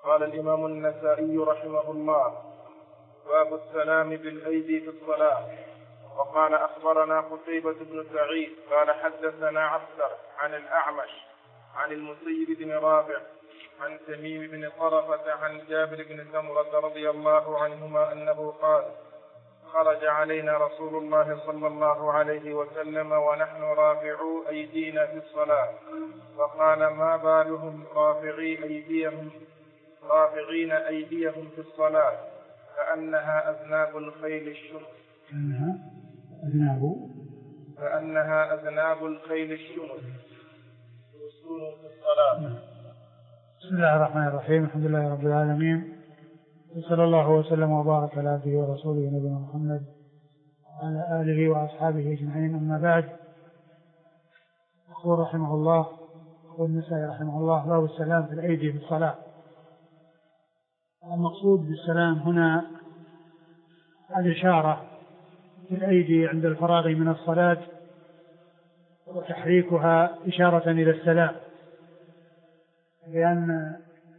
قال الإمام النسائي رحمه الله: باب السلام بالأيدي في الصلاة. وقال: أخبرنا قتيبة بن سعيد قال حدثنا عبثر عن الأعمش عن المسيب بن رافع عن تميم بن طرفة عن جابر بن سمرة رضي الله عنهما أنه قال: خرج علينا رسول الله صلى الله عليه وسلم ونحن رافعو أيدينا في الصلاة، فقال: ما بالهم رافعين أيديهم في الصلاة كأنها أذناب الخيل الشمس. كأنها أذناب الخيل الشمس يسكن في الصلاة. بسم الله الرحمن الرحيم. الحمد لله رب العالمين، وصلى الله وسلم وبارك على عبده ورسوله نبينا محمد وعلى آله وأصحابه أجمعين. أما بعد، يقول رحمه الله والنسائي رحمه الله: باب السلام في الأيدي في الصلاة. المقصود بالسلام هنا الإشارة في الأيدي عند الفراغ من الصلاة وتحريكها إشارة إلى السلام، لأن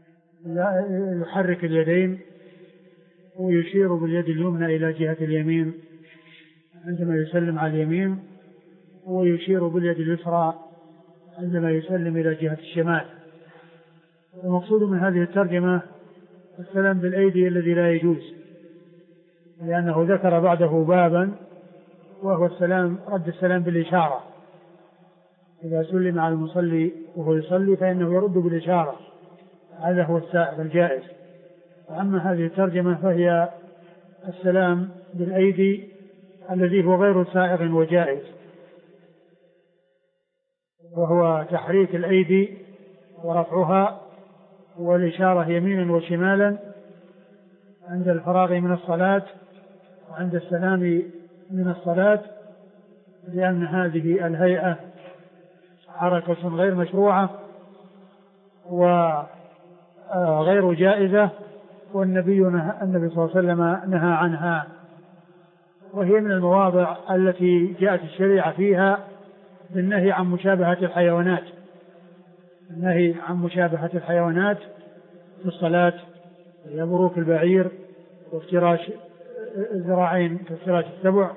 يحرك اليدين ويشير باليد اليمنى إلى جهة اليمين عندما يسلم على اليمين، ويشير باليد اليسرى عندما يسلم إلى جهة الشمال. المقصود من هذه الترجمة السلام بالأيدي الذي لا يجوز، لأنه ذكر بعده بابا وهو السلام رد السلام بالإشارة. إذا سلم على المصلي وهو يصلي فإنه يرد بالإشارة، هذا هو السائغ الجائز. وأما هذه الترجمة فهي السلام بالأيدي الذي هو غير سائغ وجائز، وهو تحريك الأيدي ورفعها والإشارة يمينا وشمالا عند الفراغ من الصلاة وعند السلام من الصلاة، لأن هذه الهيئة حركة غير مشروعة وغير جائزة، والنبي صلى الله عليه وسلم نهى عنها، وهي من المواضع التي جاءت الشريعة فيها بالنهي عن مشابهة الحيوانات. النهي عن مشابهة الحيوانات في الصلاة، بروك البعير وافتراش الذراعين كافتراش السبع،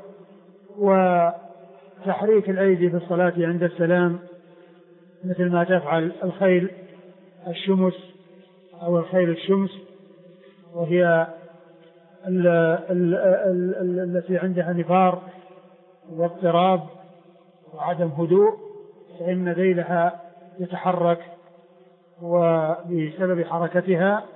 وتحريك الأيدي في الصلاة عند السلام مثل ما تفعل الخيل الشمس أو الخيل الشمس، وهي التي عندها نفار واضطراب وعدم هدوء، فإن ذيلها يتحرك وبسبب حركتها.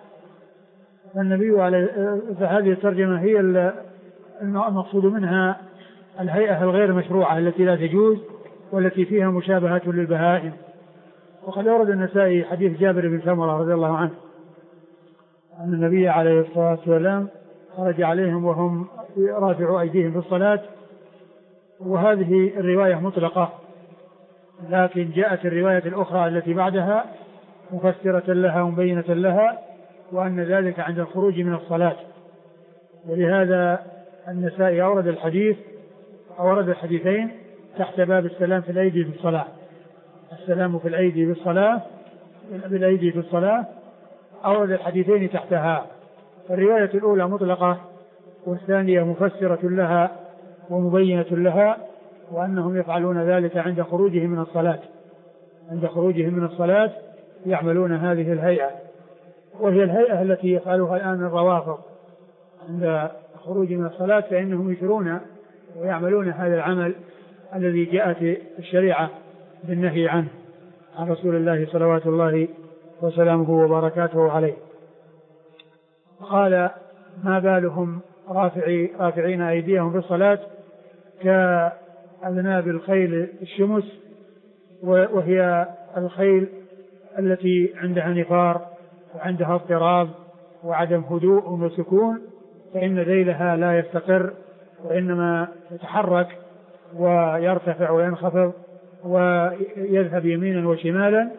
فهذه الترجمة هي المقصود منها الهيئة الغير مشروعة التي لا تجوز والتي فيها مشابهة للبهائم. وقد أورد النسائي حديث جابر بن سمرة رضي الله عنه أن النبي عليه الصلاة والسلام خرج عليهم وهم رافعوا أيديهم في الصلاة، وهذه الرواية مطلقة، لكن جاءت الرواية الأخرى التي بعدها مفسرة لها ومبينة لها، وأن ذلك عند الخروج من الصلاة. ولهذا النسائي أورد الحديثين تحت باب السلام في الأيدي في الصلاة. السلام في الأيدي بالأيدي في الصلاة أورد الحديثين تحتها. الرواية الأولى مطلقة والثانية مفسرة لها ومبينة لها، وأنهم يفعلون ذلك عند خروجهم من الصلاة. عند خروجهم من الصلاة يعملون هذه الهيئة، وهي الهيئة التي يفعلها الآن الروافض عند خروج من الصلاة، فإنهم يشرون ويعملون هذا العمل الذي جاءت الشريعة بالنهي عنه عن رسول الله صلوات الله وسلامه وبركاته عليه. قال: ما بالهم رافعين أيديهم في الصلاة كأذناب الخيل الشمس، وهي الخيل التي عندها نفار وعندها اضطراب وعدم هدوء وسكون، فإن ذيلها لا يستقر وإنما يتحرك ويرتفع وينخفض ويذهب يمينا وشمالا.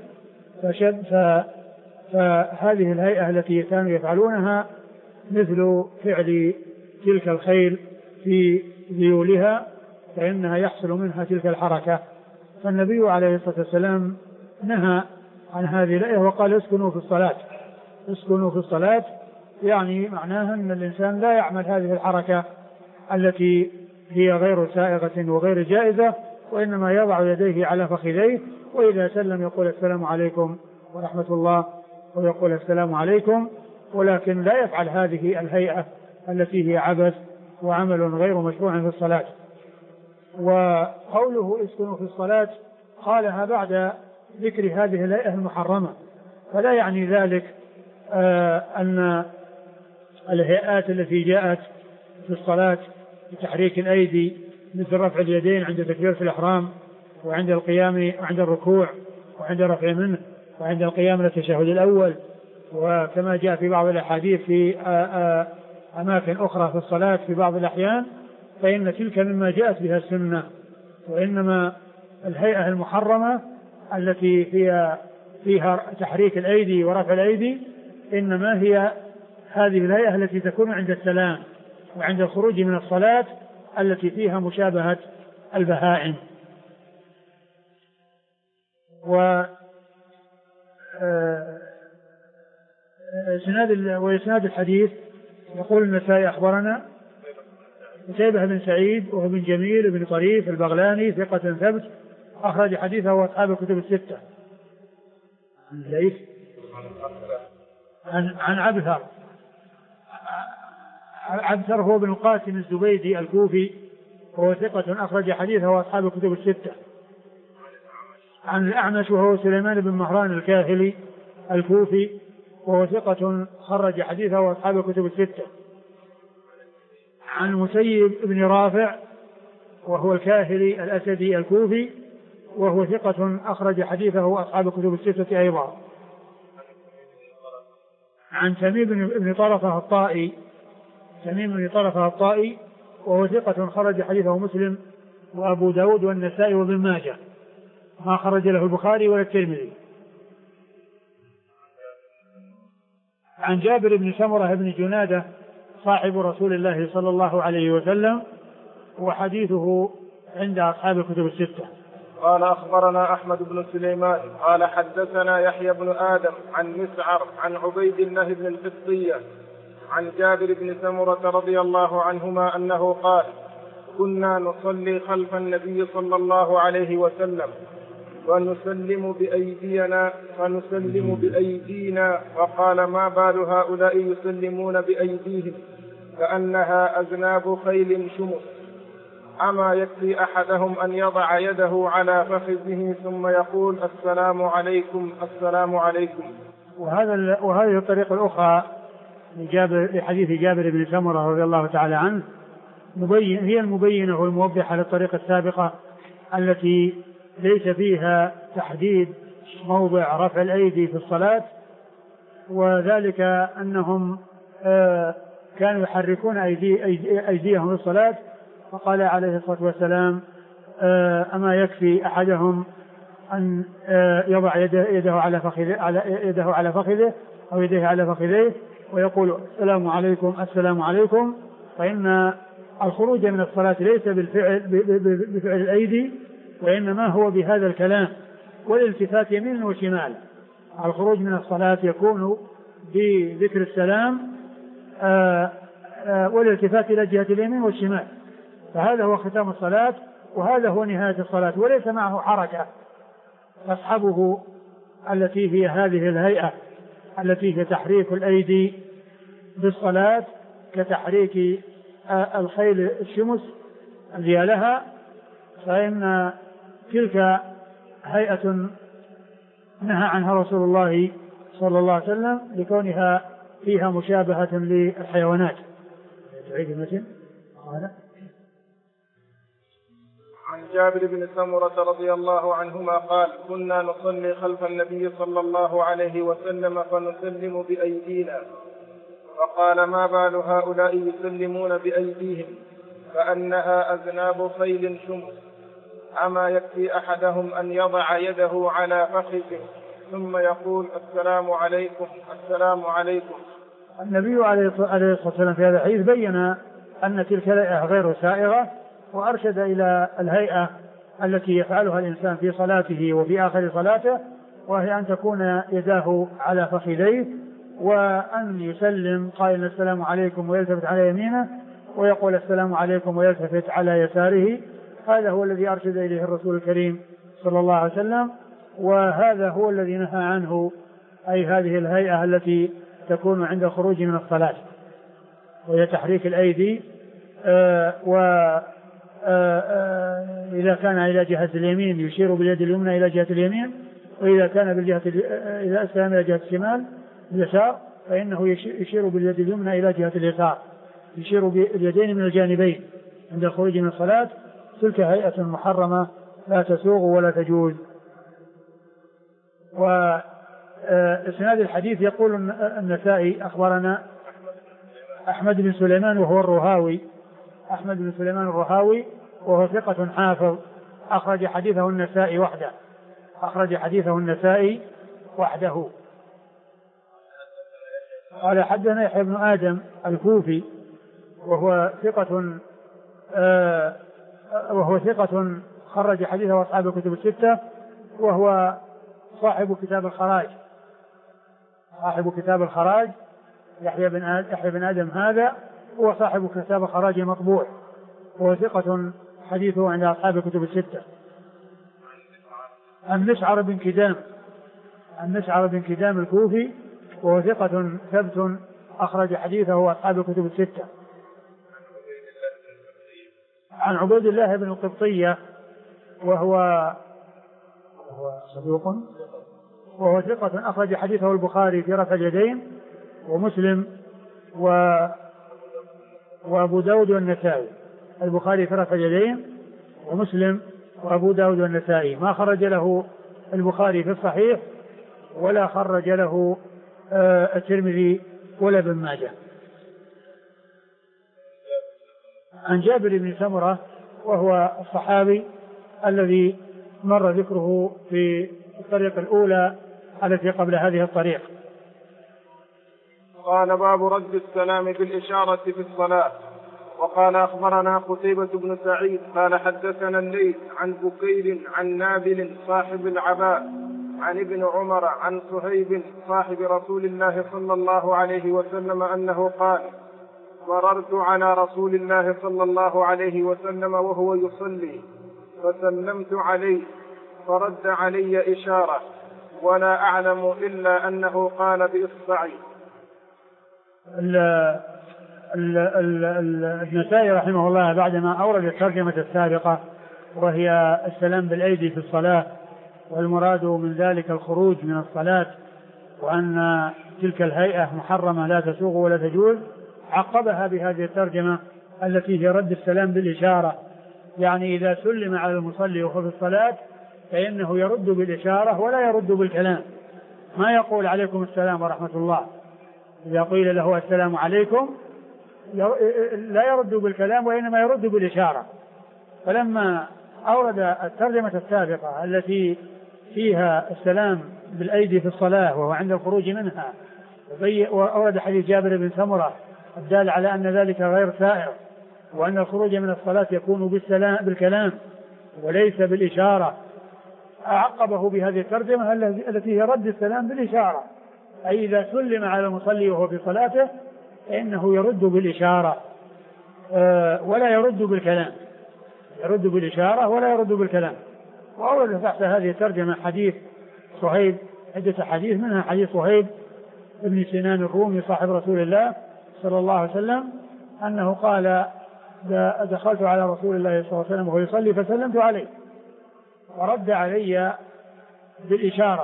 فهذه الهيئة التي كانوا يفعلونها مثل فعل تلك الخيل في ذيولها، فإنها يحصل منها تلك الحركة. فالنبي عليه الصلاة والسلام نهى عن هذه الهيئة وقال: اسكنوا في الصلاة، اسكنوا في الصلاة، يعني معناها أن الإنسان لا يعمل هذه الحركة التي هي غير سائغة وغير جائزة، وإنما يضع يديه على فخذيه، وإذا سلم يقول السلام عليكم ورحمة الله، ويقول السلام عليكم، ولكن لا يفعل هذه الهيئة التي هي عبث وعمل غير مشروع في الصلاة. وقوله اسكنوا في الصلاة قالها بعد ذكر هذه الهيئة المحرمة، فلا يعني ذلك أن الهيئات التي جاءت في الصلاة بتحريك الأيدي مثل رفع اليدين عند تكبيرة الإحرام وعند القيام وعند الركوع وعند رفع منه وعند القيام للتشهد الأول، وكما جاء في بعض الأحاديث في أماكن أخرى في الصلاة في بعض الأحيان، فإن تلك مما جاءت بها السنة. وإنما الهيئة المحرمة التي فيها تحريك الأيدي ورفع الأيدي إنما هي هذه الهيئة التي تكون عند السلام وعند الخروج من الصلاة التي فيها مشابهة البهائم. وإسناد الحديث يقول النسائي أخبرنا قتيبة بن سعيد وهو بن جميل بن طريف البغلاني ثقة ثبت أخرج حديثه وأصحاب الكتب الستة. عن عبثر. عبثر هو بن القاسم الزبيدي الكوفي وهو ثقة أخرج حديثه وأصحاب الكتب الستة. عن الأعمش وهو سليمان بن مهران الكاهلي الكوفي وهو ثقة خرج حديثه وأصحاب الكتب الستة. عن مسيب بن رافع وهو الكاهلي الأسدي الكوفي وهو ثقة أخرج حديثه وأصحاب الكتب الستة أيضا. عن تميم بن طرفة الطائي، تميم بن طرفة الطائي وهو ثقة خرج حديثه مسلم وأبو داود والنسائي وابن ماجه، ما خرج له البخاري ولا الترمذي. عن جابر بن سمرة بن جنادة صاحب رسول الله صلى الله عليه وسلم وحديثه عند أصحاب الكتب الستة. قال أخبرنا أحمد بن سليمان قال حدثنا يحيى بن آدم عن مسعر عن عبيد الله بن القبطية عن جابر بن سمرة رضي الله عنهما أنه قال كنا نصلي خلف النبي صلى الله عليه وسلم ونسلم بأيدينا وقال ما بال هؤلاء يسلمون بأيديهم كأنها أذناب خيل شمس أما يكفي أحدهم أن يضع يده على فخذه ثم يقول السلام عليكم السلام عليكم. وهذه الطريقة الأخرى لحديث جابر بن سمرة رضي الله تعالى عنه هي المبينة والموضحة للطريقة السابقة التي ليس فيها تحديد موضع رفع الأيدي في الصلاة، وذلك أنهم كانوا يحركون أيديهم في الصلاة، فقال عليه الصلاة والسلام أما يكفي أحدهم أن يضع يده على فخذه أو يديه على فخذيه ويقول السلام عليكم السلام عليكم، فإن الخروج من الصلاة ليس بفعل الأيدي وإنما هو بهذا الكلام والالتفات يمين وشمال. الخروج من الصلاة يكون بذكر السلام والالتفات إلى جهة اليمين والشمال، فهذا هو ختام الصلاة وهذا هو نهاية الصلاة، وليس معه حركة تصحبه التي هي هذه الهيئة التي هي تحريك الأيدي بالصلاة كتحريك الخيل الشمس التي لها، فإن تلك هيئة نهى عنها رسول الله صلى الله عليه وسلم لكونها فيها مشابهة للحيوانات. عن جابر بن سمرة رضي الله عنهما قال كنا نصلي خلف النبي صلى الله عليه وسلم فنسلم بأيدينا فقال ما بال هؤلاء يسلمون بأيديهم كأنها أذناب خيل شمس أما يكفي أحدهم أن يضع يده على فخذه ثم يقول السلام عليكم السلام عليكم. النبي عليه الصلاة والسلام في هذا الحديث بين أن تلك الهيئة غير سائغة وأرشد إلى الهيئة التي يفعلها الإنسان في صلاته وفي آخر صلاته، وهي أن تكون يداه على فخذيه وأن يسلم قائلا السلام عليكم ويلتفت على يمينه، ويقول السلام عليكم ويلتفت على يساره. هذا هو الذي أرشد إليه الرسول الكريم صلى الله عليه وسلم، وهذا هو الذي نهى عنه، أي هذه الهيئة التي تكون عند الخروج من الصلاة، وهي تحريك الأيدي، إذا كان إلى جهة اليمين يشير باليد اليمنى إلى جهة اليمين، وإذا كان إذا أسلم إلى جهة الشمال اليسار فإنه يشير باليد اليمنى إلى جهة اليسار، يشير باليدين من الجانبين عند الخروج من الصلاة. تلك هيئة محرمة لا تسوغ ولا تجوز. وإسناد الحديث يقول النسائي أخبرنا أحمد بن سليمان وهو الرهاوي، أحمد بن سليمان الرهاوي وهو ثقة حافظ، أخرج حديثه النسائي وحده، أخرج حديثه النسائي وحده. قال حدثنا يحيى بن آدم الكوفي وهو ثقة خرج حديثه أصحاب الكتب الستة، وهو صاحب كتاب الخراج، صاحب كتاب الخراج. يحيى بن آدم هذا هو صاحب كتاب الخراج المطبوع، وهو ثقة حديثه عند أصحاب الكتب الستة. عن مسعر بن كدام الكوفي وهو ثقة ثبت أخرج حديثه أصحاب الكتب الستة. عن عبيد الله بن القبطية وهو صدوق، وهو ثقة أخرج حديثه البخاري في رفع اليدين ومسلم وأبو داود والنسائي. البخاري في رفع اليدين ومسلم وأبو داود والنسائي، ما خرج له البخاري في الصحيح ولا خرج له الترمذي ولا ابن ماجه. عن جابر بن سمرة وهو الصحابي الذي مر ذكره في الطريق الأولى التي قبل هذه الطريق. قال باب رد السلام بالإشارة في الصلاة. وقال أخبرنا قتيبة بن سعيد قال حدثنا الليث عن بكير عن نابل صاحب العباء عن ابن عمر عن صهيب صاحب رسول الله صلى الله عليه وسلم أنه قال مررت على رسول الله صلى الله عليه وسلم وهو يصلي فسلمت عليه فرد علي إشارة ولا أعلم إلا أنه قال بإصبعي. النسائي رحمه الله بعدما أورد الترجمة السابقة وهي السلام بالأيدي في الصلاة، والمراد من ذلك الخروج من الصلاة، وأن تلك الهيئة محرمة لا تسوغ ولا تجوز، عقبها بهذه الترجمة التي هي رد السلام بالإشارة، يعني إذا سلم على المصلي وهو في الصلاة فإنه يرد بالإشارة ولا يرد بالكلام، ما يقول عليكم السلام ورحمة الله. إذا قيل له السلام عليكم لا يرد بالكلام وإنما يرد بالإشارة. فلما أورد الترجمة السابقة التي فيها السلام بالأيدي في الصلاة وهو عند الخروج منها، وأورد حديث جابر بن سمرة الدال على أن ذلك غير سائر، وأن الخروج من الصلاة يكون بالكلام وليس بالإشارة، أعقبه بهذه الترجمة التي هي رد السلام بالإشارة، أي إذا سلم على المصلي وهو في صلاته فإنه يرد بالإشارة ولا يرد بالكلام، يرد بالإشارة ولا يرد بالكلام. وأورد تحت هذه الترجمة حديث صهيب، عدة حديث، منها حديث صهيب ابن سنان الرومي صاحب رسول الله صلى الله عليه وسلم أنه قال دخلت على رسول الله صلى الله عليه وسلم وهو يصلي فسلمت عليه ورد علي بالإشارة،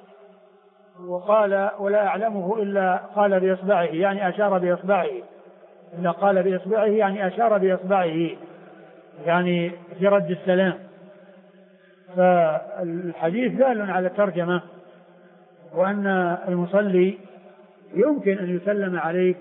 وقال ولا أعلمه إلا قال بإصبعه، يعني أشار بإصبعه، إلا قال بإصبعه يعني أشار بإصبعه، يعني في رد السلام. فالحديث دال على الترجمة، وأن المصلي يمكن أن يسلم عليه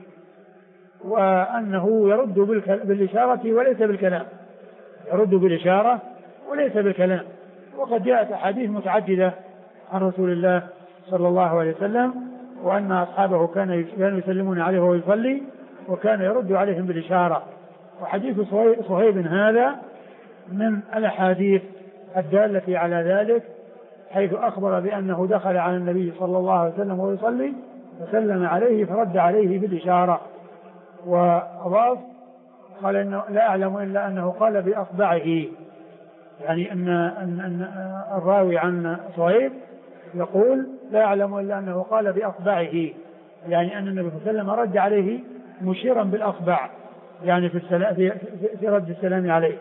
وأنه يرد بالإشارة وليس بالكلام، يرد بالإشارة وليس بالكلام. وقد جاءت أحاديث متعددة عن رسول الله صلى الله عليه وسلم وأن أصحابه كانوا يسلمون عليه وهو يصلي وكان يرد عليهم بالإشارة. وحديث صهيب هذا من الأحاديث الدالة على ذلك، حيث أخبر بأنه دخل على النبي صلى الله عليه وسلم وهو يصلي فسلم عليه فرد عليه بالإشارة. وأضاف قال إنه لا أعلم إلا أنه قال بأصبعه، يعني أن الراوي عن صهيب يقول لا أعلم إلا أنه قال بأصبعه، يعني أن النبي صلى الله عليه وسلم رد عليه مشيرا بالأصبع، يعني في رد السلام عليه.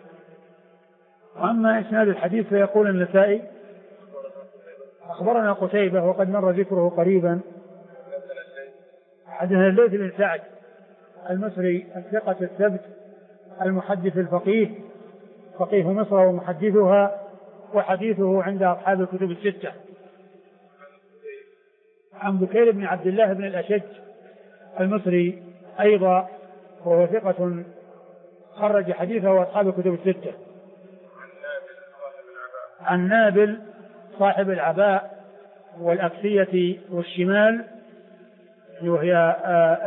أما إسناد الحديث فيقول النسائي أخبرنا قتيبة وقد مر ذكره قريبا. حدثنا الليث بن سعد المصري الثقة الثبت المحدث الفقيه، فقيه مصر ومحدثها، وحديثه عند أصحاب الكتب الستة. عن بكير بن عبد الله بن الأشج المصري أيضا، وهو ثقة خرج حديثه أصحاب الكتب الستة. عن نابل صاحب العباء والأكسية والشمال، وهي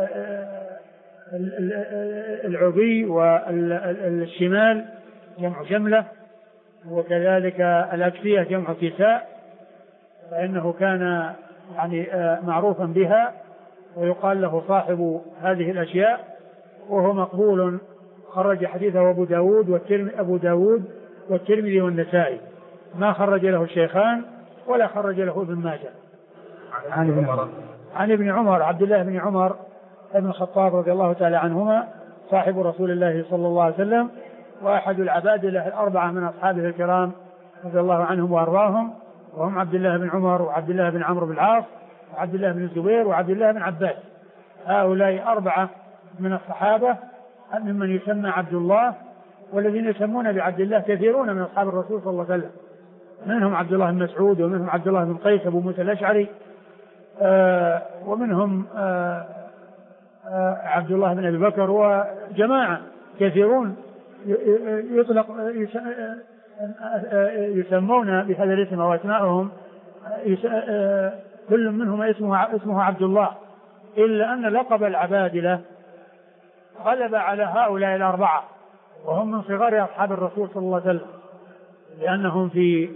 العبي والشمال جمع جملة، وكذلك الأكسية جمع كساء، فإنه كان يعني معروفا بها ويقال له صاحب هذه الأشياء، وهو مقبول خرج حديثه أبو داود والترمذي والنسائي، ما خرج له الشيخان ولا خرج له ابن ماجه. عن ابن عمر عبد الله بن عمر ابن الخطاب رضي الله تعالى عنهما صاحب رسول الله صلى الله عليه وسلم، وأحد العبادلة الأربعة من أصحابه الكرام رضي الله عنهم وأرضاهم، وهم عبد الله بن عمر وعبد الله بن عمرو بن العاص وعبد الله بن الزبير وعبد الله بن عباس. هؤلاء أربعة من الصحابة ممن يسمى عبد الله، والذين يسمون بعبد الله كثيرون من أصحاب الرسول صلى الله عليه وسلم، منهم عبد الله بن مسعود، ومنهم عبد الله بن قيس أبو موسى الأشعري، ومنهم عبد الله بن أبي بكر، وجماعة كثيرون يسمون بهذا الاسم واسمائهم كل منهم اسمه عبد الله، إلا أن لقب العبادلة غلب على هؤلاء الأربعة، وهم من صغار أصحاب الرسول صلى الله عليه وسلم، لأنهم في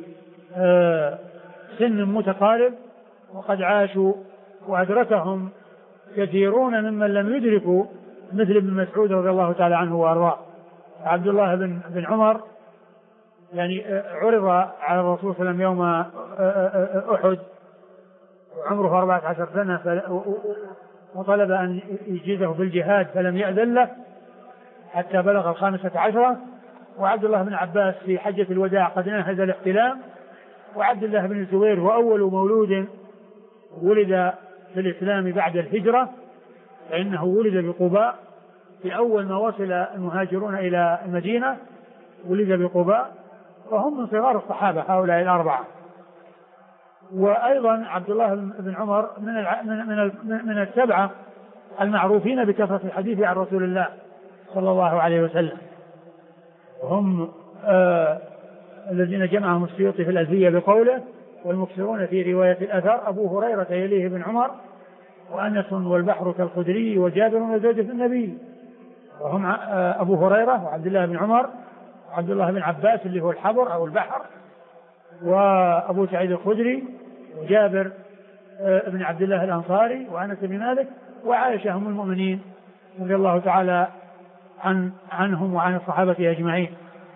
سن متقارب وقد عاشوا، وأدركهم كثيرون ممن لم يدركوا، مثل ابن مسعود رضي الله تعالى عنه وأرضاه. عبد الله بن عمر يعني عرض على الرسول صلى الله عليه وسلم يوم أحد وعمره 14 سنة، وطلب أن يجيزه بالجهاد فلم يأذن له حتى بلغ 15. وعبد الله بن عباس في حجة الوداع قد ناهز الاحتلام. وعبد الله بن الزبير هو أول مولود ولد في الإسلام بعد الهجرة، فإنه ولد بقباء في أول ما وصل المهاجرون إلى المدينة، ولد بقباء، وهم من صغار الصحابة هؤلاء الأربعة. وأيضا عبد الله بن عمر من السبعة المعروفين بكثرة الحديث عن رسول الله صلى الله عليه وسلم، هم الذين جمعهم السيوطي في الألفية بقوله: والمكثرون في رواية الأثر أبو هريرة يليه بن عمر، وأنس والبحر كالخدري وجابر وزوجة النبي. وهم أبو هريرة وعبد الله بن عمر وعبد الله بن عباس اللي هو الحبر أو البحر، وأبو سعيد الخدري وجابر بن عبد الله الأنصاري وأنس بن مالك وعائشة هم المؤمنين رضي الله تعالى عنهم وعن الصحابة أجمعين.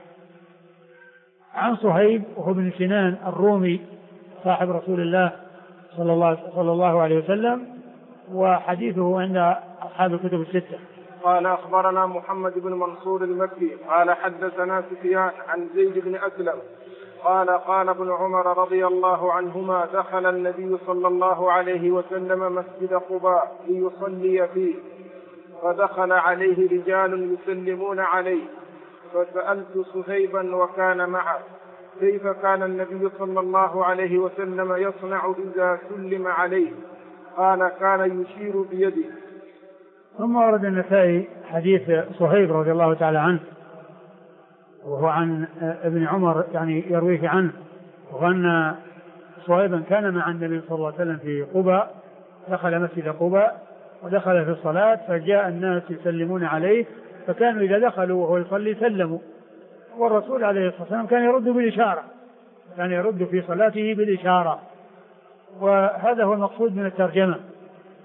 عن صهيب وهو بن سنان الرومي صاحب رسول الله صلى الله عليه وسلم، وحديثه عند أصحاب الكتب الستة. قال أخبرنا محمد بن منصور المكي قال حدثنا سفيان عن زيد بن أسلم قال قال ابن عمر رضي الله عنهما: دخل النبي صلى الله عليه وسلم مسجد قباء ليصلي فيه، فدخل عليه رجال يسلمون عليه، فسألت صهيبا وكان معه: كيف كان النبي صلى الله عليه وسلم يصنع إذا سلم عليه؟ قال: كان يشير بيده. ثم ورد النسائي حديث صهيب رضي الله تعالى عنه، وهو عن ابن عمر يعني يرويه عنه، وأن صهيبا كان مع النبي صلى الله عليه وسلم في قباء، دخل مسجد قباء ودخل في الصلاة، فجاء الناس يسلمون عليه، فكانوا إذا دخلوا وهو يصلي سلموا، والرسول عليه الصلاة والسلام كان يرد بالإشارة، كان يرد في صلاته بالإشارة. وهذا هو المقصود من الترجمة،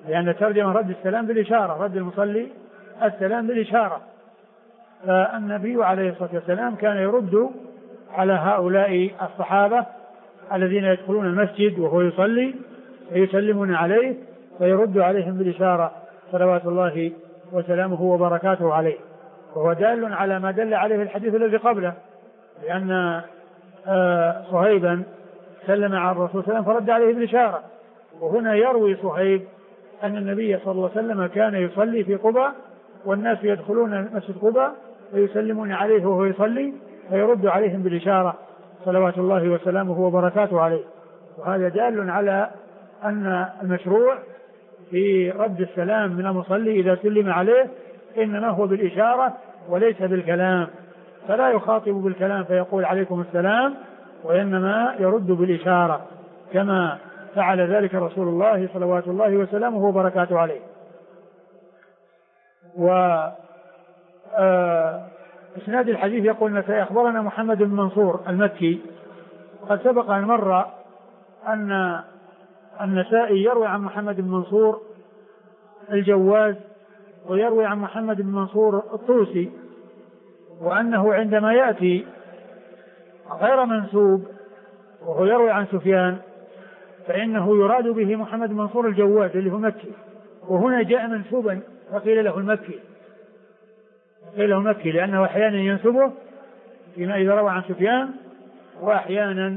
لأن الترجمة رد السلام بالإشارة، رد المصلي السلام بالإشارة. فالنبي عليه الصلاة والسلام كان يرد على هؤلاء الصحابة الذين يدخلون المسجد وهو يصلي فيسلمون عليه فيرد عليهم بالإشارة صلوات الله وسلامه وبركاته عليه. وهو دال على ما دل عليه الحديث الذي قبله، لأن صهيبا سلم على الرسول صلى الله عليه وسلم فرد عليه بالإشارة. وهنا يروي صهيب أن النبي صلى الله عليه وسلم كان يصلي في قباء والناس يدخلون مسجد قباء ويسلمون عليه وهو يصلي فيرد عليهم بالإشارة صلوات الله وسلامه وبركاته عليه. وهذا دال على أن المشروع في رد السلام من المصلي إذا سلم عليه إنما هو بالإشارة وليس بالكلام، فلا يخاطب بالكلام فيقول عليكم السلام، وإنما يرد بالإشارة كما فعل ذلك رسول الله صلوات الله وسلامه وبركاته عليه. إسناد الحديث يقول النسائي أخبرنا محمد بن منصور المكي. قد سبق أن مر أن النسائي يروي عن محمد بن منصور الجواز ويروي عن محمد بن منصور الطوسي، وأنه عندما يأتي غير منسوب وهو يروي عن سفيان فإنه يراد به محمد بن منصور الجواز اللي هو مكي، وهنا جاء منسوبا فقيل له المكي، قيل له مكي لأنه أحيانا ينسبه فيما إذا روى عن سفيان وأحيانا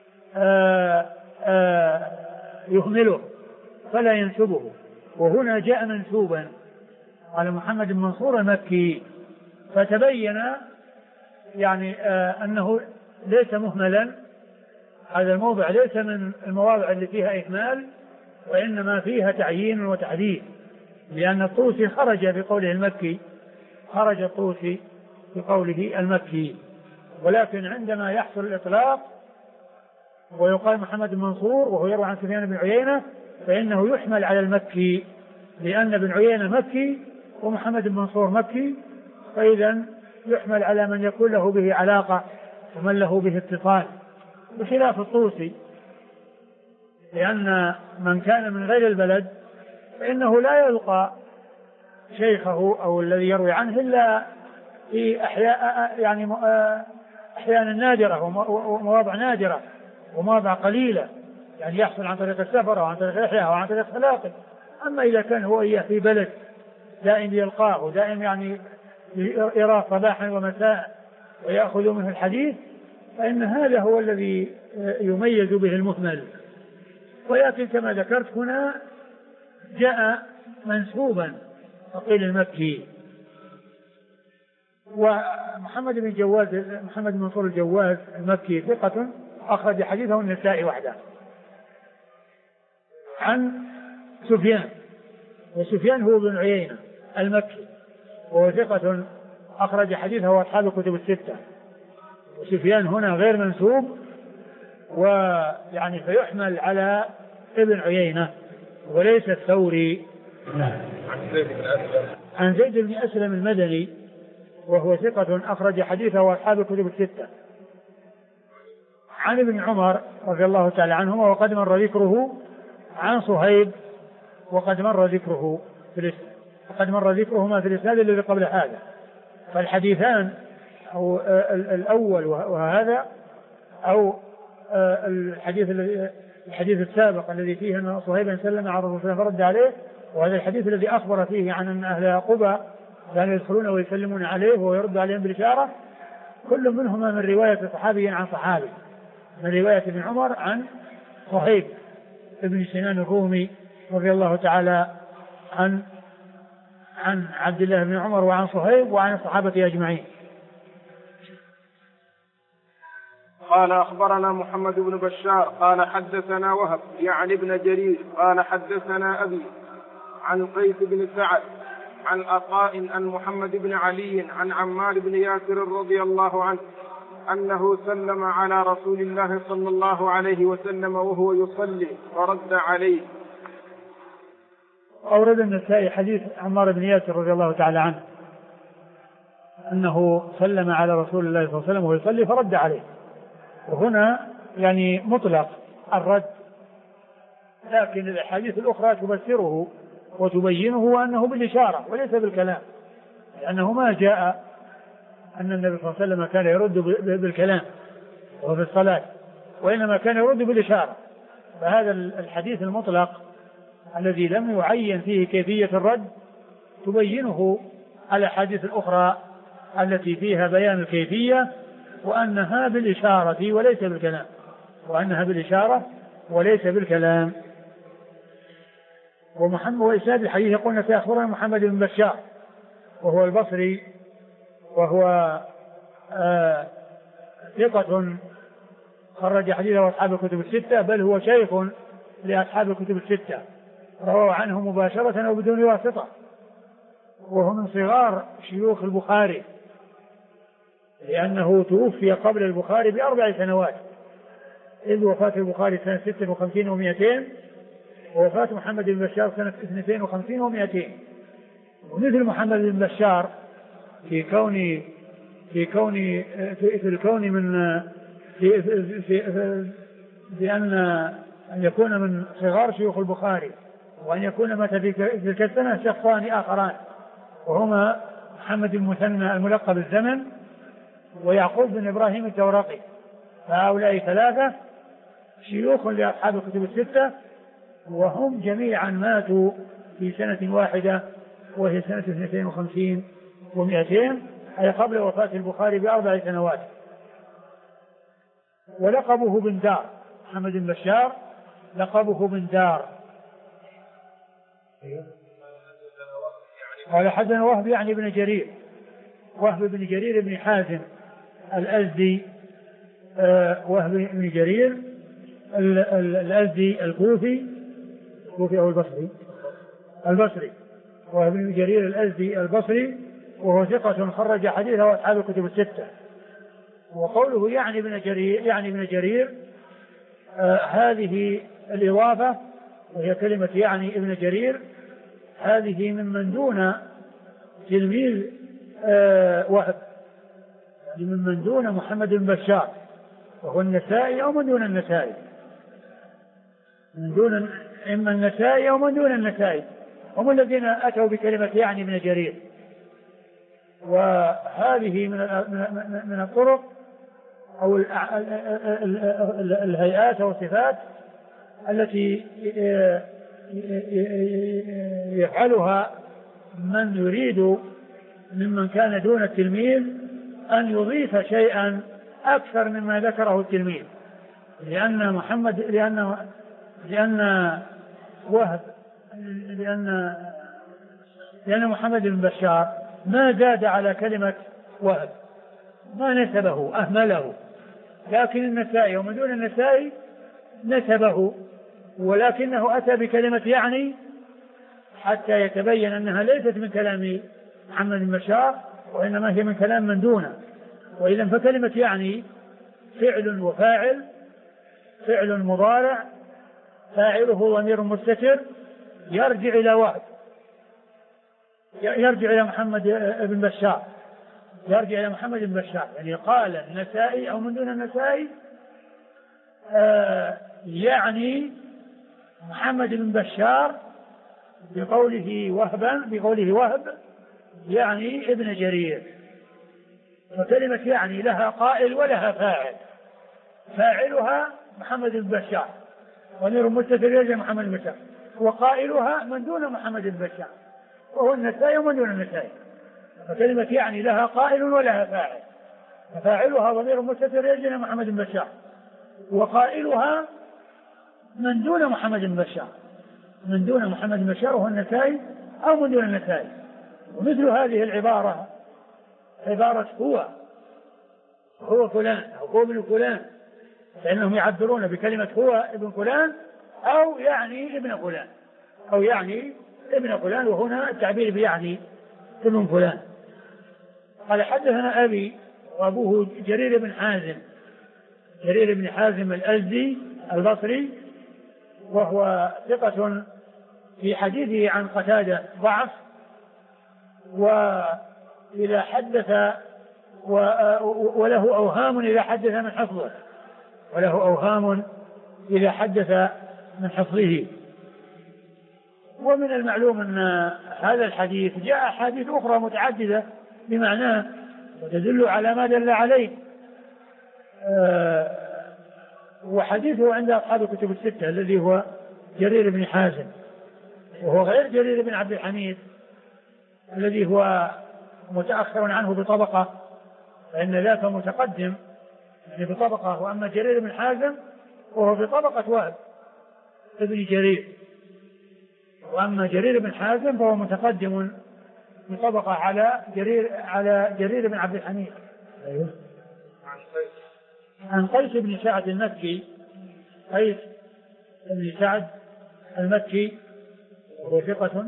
يهمله فلا ينسبه، وهنا جاء منسوبا على محمد بن منصور المكي، فتبين يعني أنه ليس مهملا، هذا الموضع ليس من المواضع اللي فيها إهمال وإنما فيها تعيين وتحديد، لأن الطوسي خرج بقوله المكي، خرج الطوسي بقوله المكي، ولكن عندما يحصل الإطلاق ويقال محمد بن منصور وهو يروي عن سفيان بن عيينة فإنه يحمل على المكي، لأن ابن عيينة مكي ومحمد بن منصور مكي، فإذا يحمل على من يكون له به علاقة ومن له به اتصال، بخلاف الطوسي، لأن من كان من غير البلد فإنه لا يلقى شيخه أو الذي يروي عنه إلا في أحيانا نادرة ومواضع نادرة ومواضع قليلة، يعني يحصل عن طريق السفر أو عن طريق الإحياء أو عن طريق خلاقه. أما إذا كان هو إياه في بلد دائم يلقاه ودائم يعني يراه صباحا ومساء ويأخذ منه الحديث فإن هذا هو الذي يميز به المهمل. ولكن كما ذكرت هنا جاء منسوبا فقيل المكي. ومحمد بن جواز محمد بن منصور الجواز المكي ثقة أخرج حديثه النسائي وحده عن سفيان، وسفيان هو بن عيينة المكي وهو ثقة أخرج حديثه أصحاب الكتب الستة، وسفيان هنا غير منسوب ويعني فيحمل على ابن عيينة وليس الثوري. عن زيد بن أسلم المدني وهو ثقة أخرج حديثه أصحاب الكتب الستة. عن ابن عمر رضي الله تعالى عنهما وقد مر ذكره. عن صهيب وقد مر ذكره وقد مر ذكرهما في الإسناد الذي قبل هذا. فالحديثان أو الأول وهذا أو الحديث السابق الذي فيه أن صهيبا سلم على الرسول صلى الله عليه وسلم فرد عليه، وهذا الحديث الذي أخبر فيه عن أن أهل قباء كانوا يدخلون ويسلمون عليه ويرد عليهم بالإشارة، كل منهما من رواية صحابي عن صحابي، من رواية ابن عمر عن صهيب ابن سنان الرومي رضي الله تعالى عن عبد الله بن عمر وعن صهيب وعن الصحابة أجمعين. قال أخبرنا محمد بن بشار قال حدثنا وهب يعني ابن جرير قال حدثنا أبي عن قيس بن سعد عن عطاء عن محمد بن علي عن عمار بن ياسر رضي الله عنه أنه سلم على رسول الله صلى الله عليه وسلم وهو يصلي فرد عليه. أورد النسائي حديث عمار بن ياسر رضي الله تعالى عنه أنه سلم على رسول الله صلى الله عليه وسلم وهو يصلي فرد عليه، وهنا يعني مطلق الرد، لكن الأحاديث الأخرى تبشره وتبينه أنه بالإشارة وليس بالكلام، لأنه ما جاء أن النبي صلى الله عليه وسلم كان يرد بالكلام وفي الصلاة، وإنما كان يرد بالإشارة. فهذا الحديث المطلق الذي لم يعين فيه كيفية الرد تبينه الأحاديث الأخرى التي فيها بيان الكيفية، وأنها بالإشارة وليس بالكلام، وأنها بالإشارة وليس بالكلام. ومحمد وإسناد الحديث يقولون أخبرنا محمد بن بشار وهو البصري، وهو ثقة خرج حديثه أصحاب الكتب الستة، بل هو شيخ لأصحاب الكتب الستة، رواه عنه مباشرة أو بدون واسطة، وهو من صغار شيوخ البخاري، لأنه توفي قبل البخاري ب4 سنوات، إذ وفاة البخاري سنة 56 و200، ووفاة محمد بن بشار سنة 52 و200. ومثل محمد بن بشار في أن يكون من صغار شيوخ البخاري، وأن يكون مات في تلك السنة شخصان آخران، وهما محمد بن مثنى الملقب بالزمن، ويعقوب بن إبراهيم الدورقي. فهؤلاء 3 شيوخ لأصحاب الكتب الستة، وهم جميعا ماتوا في سنة واحدة وهي سنة 52 و200، أي قبل وفاة البخاري ب4 سنوات. ولقبه بن دار، محمد بن بشار لقبه بن دار. قال حدثنا وهب يعني بن جرير، وهب بن جرير بن حازم الأزدي، وهب بن جرير الأزدي الكوفي أو البصري، وهب بن جرير الأزدي البصري، وهو ثقة خرج حديثه أصحاب الكتب الستة. وقوله يعني ابن جرير هذه الإضافة، وهي كلمة يعني ابن جرير، هذه ممن دون تلميذ وهب، ممن دون محمد بن بشار وهو النسائي أو من دون النسائي، من دون إما النسائي أو من دون النسائي، هم الذين أتوا بكلمة يعني ابن جرير. وهذه من الطرق أو الهيئات أو الصفات التي يفعلها من يريد ممن كان دون التلميذ أن يضيف شيئا أكثر مما ذكره التلميذ، لأن محمد بن بشار ما زاد على كلمة وهب، ما نسبه أهمله، لكن النسائي ومن دون النسائي نسبه، ولكنه أتى بكلمة يعني حتى يتبين أنها ليست من كلام محمد بن بشار، وإنما هي من كلام من دونه. وإذا فكلمة يعني فعل وفاعل، فعل مضارع فاعله ضمير مستتر يرجع إلى وهب، يرجع إلى محمد بن بشار، يرجع إلى محمد بن بشار. يعني قال النسائي أو من دون النسائي يعني محمد بن بشار بقوله وهب يعني ابن جرير. وكلمة يعني لها قائل ولها فاعل، فاعلها محمد بن بشار ضمير مستتر يرجع محمد بن بشار، وقائلها من دون محمد بن بشار وهو النسائي ومن دون النسائي. فكلمة يعني لها قائل ولها فاعل، ففاعلها ضمير مستتر يرجع محمد بن بشار، وقائلها من دون محمد بن بشار، من دون محمد بن بشار وهو النسائي أو من دون النسائي. ومثل هذه العبارة عبارة هو فلان أو هو ابن فلان، فإنهم يعبرون بكلمة هو ابن فلان أو يعني ابن فلان، أو يعني ابن فلان، وهنا التعبير بيعني ابن فلان. قال حدثنا أبي وأبوه جرير بن حازم الأزدي البصري، وهو ثقة في حديثه عن قتادة ضعف، وإذا حدث وله أوهام إذا حدث من حفظه، وله أوهام إذا حدث من حفظه. ومن المعلوم أن هذا الحديث جاء أحاديث أخرى متعددة بمعناه وتدل على ما دل عليه. وحديثه عند أصحاب الكتب الستة الذي هو جرير بن حازم، وهو غير جرير بن عبد الحميد الذي هو متأخر عنه بطبقة، فإن ذاك متقدم يعني بطبقة، وأما جرير بن حازم وهو بطبقة وهب ابن جرير، وأما جرير بن حازم فهو متقدم بطبقة على جرير بن عبد الحميد. أيوه. عن قيس بن سعد المكي، قيس بن سعد المكي وهو ثقة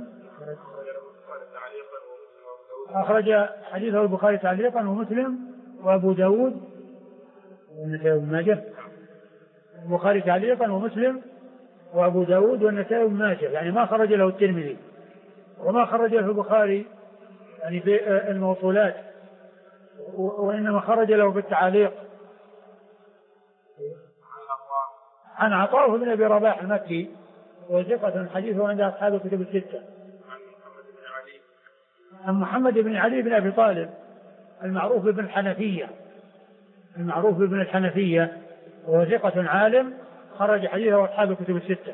أخرج حديثه البخاري تعليقا ومسلم وأبو داود والنسائي وابن ماجه. البخاري تعليقا ومسلم وأبو داود والنسائي وابن ماجه، يعني ما خرج له الترمذي وما خرج له البخاري يعني في الموصولات، وإنما خرج له بالتعاليق. عن عطاء بن أبي رباح المكي وثقة حديثه عند أصحاب الكتب الستة. عن محمد بن علي بن أبي طالب المعروف بن الحنفية وهو ثقة عالم خرج حديثه أصحاب الكتب الستة.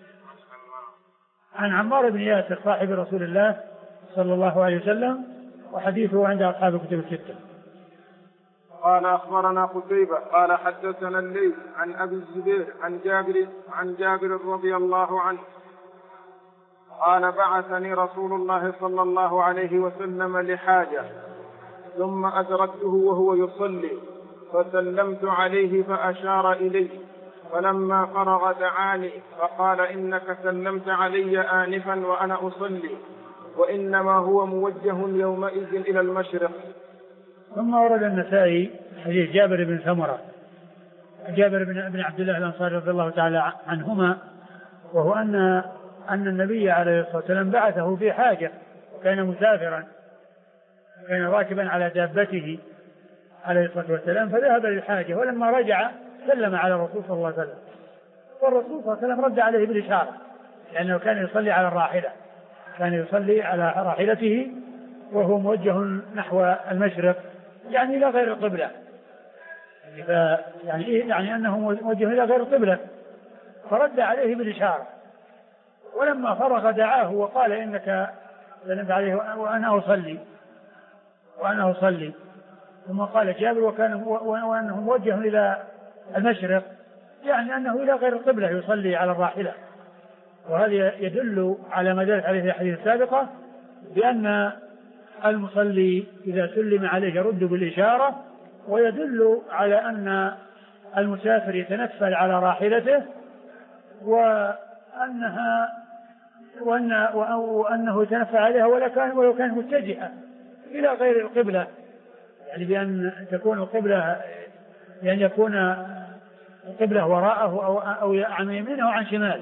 عن عمار بن ياسر صاحب رسول الله صلى الله عليه وسلم وحديثه عند أصحاب الكتب الستة. قال أخبرنا قتيبة قال حدثنا الليث عن أبي الزبير عن جابر رضي الله عنه قال بعثني رسول الله صلى الله عليه وسلم لحاجة ثم أدركته وهو يصلي فسلمت عليه فأشار إلي فلما فرغ دعاني فقال إنك سلمت علي آنفا وأنا أصلي وإنما هو موجه يومئذ إلى المشرق. ثم ورد النسائي حديث جابر بن سمرة جابر بن عبد الله الأنصاري رضي الله تعالى عنهما، وهو أن النبي عليه الصلاة والسلام بعثه في حاجة، وكان مسافرا وكان راكبا على دابته عليه الصلاة والسلام، فذهب للحاجة ولما رجع سلم على الرسول صلى الله عليه وسلم، والرسول صلى الله عليه وسلم رد عليه بالإشارة لأنه كان يصلي على الراحلة، كان يصلي على راحلته وهو موجه نحو المشرق يعني إلى غير القبلة، يعني أنه موجه إلى غير القبلة، فرد عليه بالإشارة. ولما فرغ دعاه وقال إنك سلمت عليه وأنا أصلي ثم قال جابر وأنه موجه إلى المشرق يعني أنه إلى غير القبلة يصلي على الراحلة. وهذا يدل على ما دلت عليه الحديث السابقة بأن المصلي إذا سلم عليه يرد بالإشارة، ويدل على أن المسافر يتنفل على راحلته وأنه يتنفل عليها ولو كان متجهة إلى غير القبلة، يعني بأن تكون القبلة يعني يكون القبلة وراءه أو عن يمينه أو عن شماله.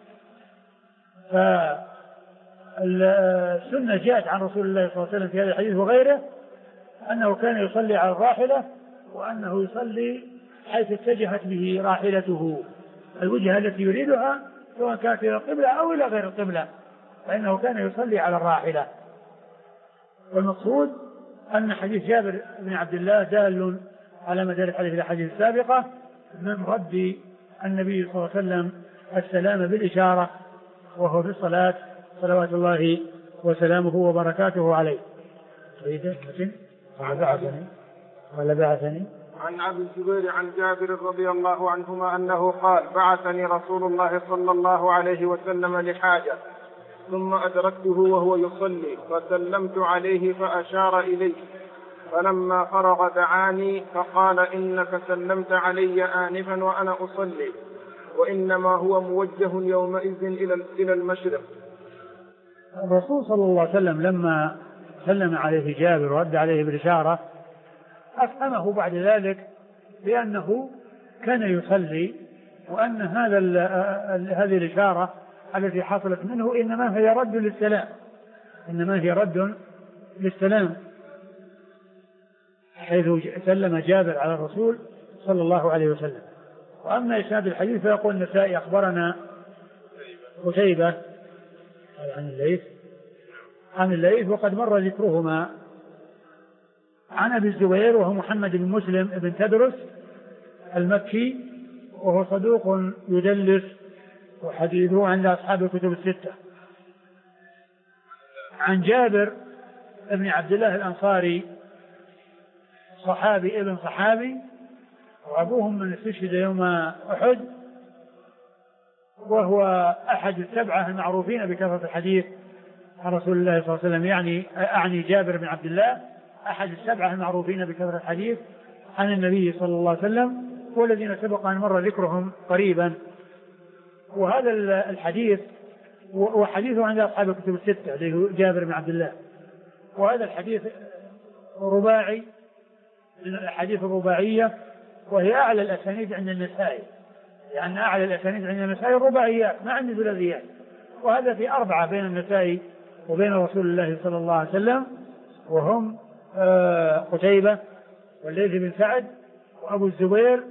فالسنة جاءت عن رسول الله صلى الله عليه وسلم في هذا الحديث وغيره أنه كان يصلي على الراحلة، وأنه يصلي حيث اتجهت به راحلته، الوجهة التي يريدها سواء كانت إلى القبلة أو إلى غير القبلة، فإنه كان يصلي على الراحلة. والمقصود أن حديث جابر بن عبد الله دال على ما دلت عليه الأحاديث السابقة من رد النبي صلى الله عليه وسلم السلام بالإشارة وهو في الصلاة صلوات الله وسلامه وبركاته عليه. ولا بعثني عن أبي الزبير عن جابر رضي الله عنهما أنه قال بعثني رسول الله صلى الله عليه وسلم لحاجة ثم أدركته وهو يصلي فسلمت عليه فأشار إلي فلما فرغ دعاني فقال إنك سلمت علي آنفا وأنا أصلي وإنما هو موجه يومئذ إلى المشرق. الرسول صلى الله عليه وسلم لما سلم عليه جابر ورد عليه بالإشارة أفهمه بعد ذلك بأنه كان يصلي، وأن هذه الإشارة التي حصلت منه إنما هي رد للسلام حيث سلم جابر على الرسول صلى الله عليه وسلم. وأما إسناد الحديث فيقول النسائي أخبرنا قتيبة عن الليث وقد مر ذكرهما. عن أبي الزبير وهو محمد بن مسلم بن تدرس المكي وهو صدوق يدلس وحديثه عند أصحاب الكتب الستة. عن جابر بن عبد الله الأنصاري صحابي ابن صحابي وأبوهم من استشهد يوم أحد وهو أحد السبعة المعروفين بكثرة الحديث عن رسول الله صلى الله عليه وسلم. أعني جابر بن عبد الله أحد السبعة المعروفين بكثرة الحديث عن النبي صلى الله عليه وسلم والذين سبق أن مر ذكرهم قريبا. وهذا الحديث وحديثه عند أصحاب الكتب الستة اللي هو جابر بن عبد الله. وهذا الحديث رباعي من الأحاديث الرباعية وهي أعلى الأسانيد عند النسائي لأن أعلى الأسانيد عند النسائي الرباعيات ما عند ثلاثيات. وهذا في أربعة بين النسائي وبين رسول الله صلى الله عليه وسلم وهم قتيبة والليث بن سعد وأبو الزبير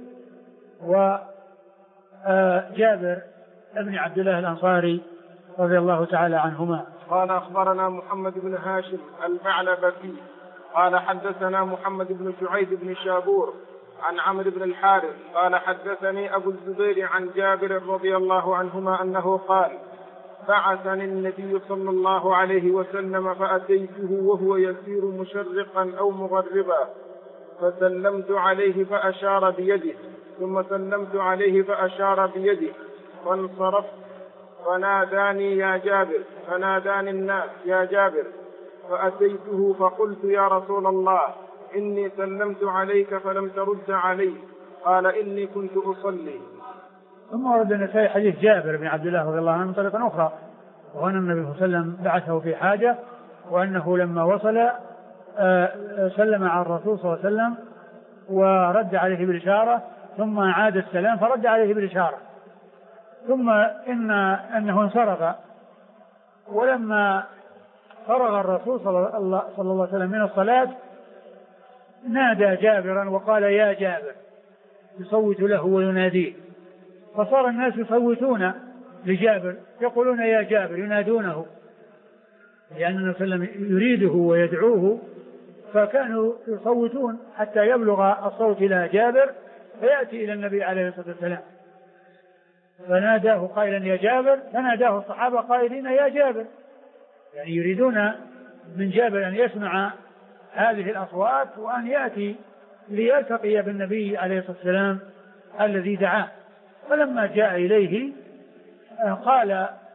وجابر بن عبد الله الأنصاري رضي الله تعالى عنهما. قال أخبرنا محمد بن هاشم المعلبكي قال حدثنا محمد بن شعيب بن شابور عن عمرو بن الحارث قال حدثني أبو الزبير عن جابر رضي الله عنهما أنه قال بعثني النبي صلى الله عليه وسلم فأتيته وهو يسير مشرقا أو مغربا فسلمت عليه فأشار بيده ثم سلمت عليه فأشار بيده فانصرفت فناداني يا جابر فناداني الناس يا جابر فأتيته فقلت يا رسول الله إني سلمت عليك فلم ترد علي قال إني كنت أصلي. ثم ورد النسائي حديث جابر بن عبد الله رضي الله عنه من طريقة أخرى وأن النبي صلى الله عليه وسلم بعثه في حاجة وأنه لما وصل سلم على الرسول صلى الله عليه وسلم ورد عليه بالإشارة ثم عاد السلام فرد عليه بالإشارة ثم أنه انصرف ولما فرغ الرسول صلى الله عليه وسلم من الصلاة نادى جابرا وقال يا جابر يصوت له ويناديه فصار الناس يصوتون لجابر يقولون يا جابر ينادونه لأن النبي صلى الله عليه وسلم يريده ويدعوه فكانوا يصوتون حتى يبلغ الصوت إلى جابر فيأتي إلى النبي عليه الصلاة والسلام فناداه قائلا يا جابر فناداه الصحابة قائلين يا جابر يعني يريدون من جابر أن يسمع هذه الأصوات وأن يأتي ليلتقي بالنبي عليه الصلاة والسلام الذي دعاه. فلما جاء إليه قال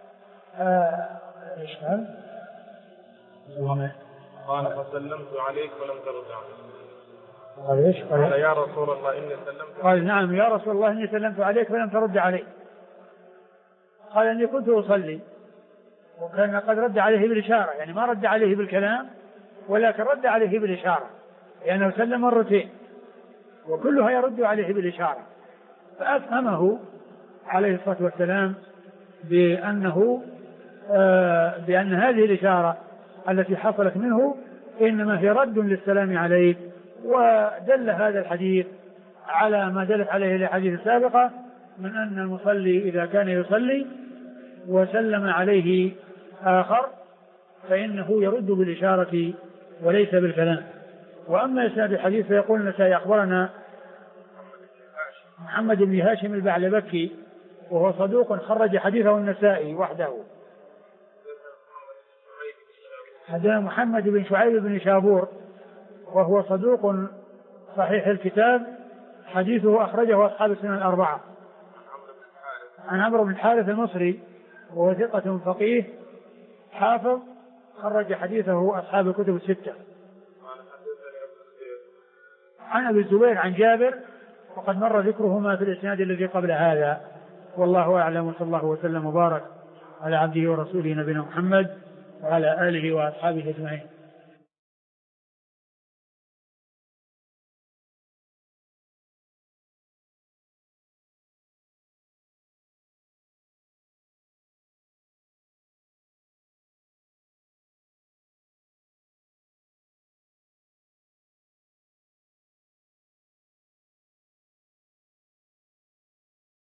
ايش قال فسلمت عليك ولم ترد علي. قال ايش؟ قال يا رسول الله إني سلمت. قال نعم يا رسول الله إني سلمت عليك فلم ترد علي. قال إني كنت أصلي وكان قد رد عليه بالإشارة يعني ما رد عليه بالكلام ولكن رد عليه بالإشارة لأنه سلم مرتين وكلها يرد عليه بالإشارة فأفهمه عليه الصلاة والسلام بأن هذه الإشارة التي حصلت منه إنما هي رد للسلام عليه. ودل هذا الحديث على ما دلت عليه الأحاديث السابقة من أن المصلي إذا كان يصلي وسلم عليه آخر فإنه يرد بالإشارة وليس بالكلام. وأما إسناد الحديث فيقول النسائي أخبرنا محمد بن هاشم البعلبكي وهو صدوق خرج حديثه النسائي وحده. حدثنا محمد بن شعيب بن شابور وهو صدوق صحيح الكتاب حديثه أخرجه أصحاب السنن الأربعة. عن عمرو بن الحارث المصري وهو ثقة فقيه حافظ خرج حديثه أصحاب الكتب الستة. عن أبي الزبير عن جابر وقد مر ذكرهما في الإسناد الذي قبل هذا. والله أعلم وصلى الله وسلم وبارك على عبده ورسوله نبينا محمد وعلى آله وأصحابه أجمعين.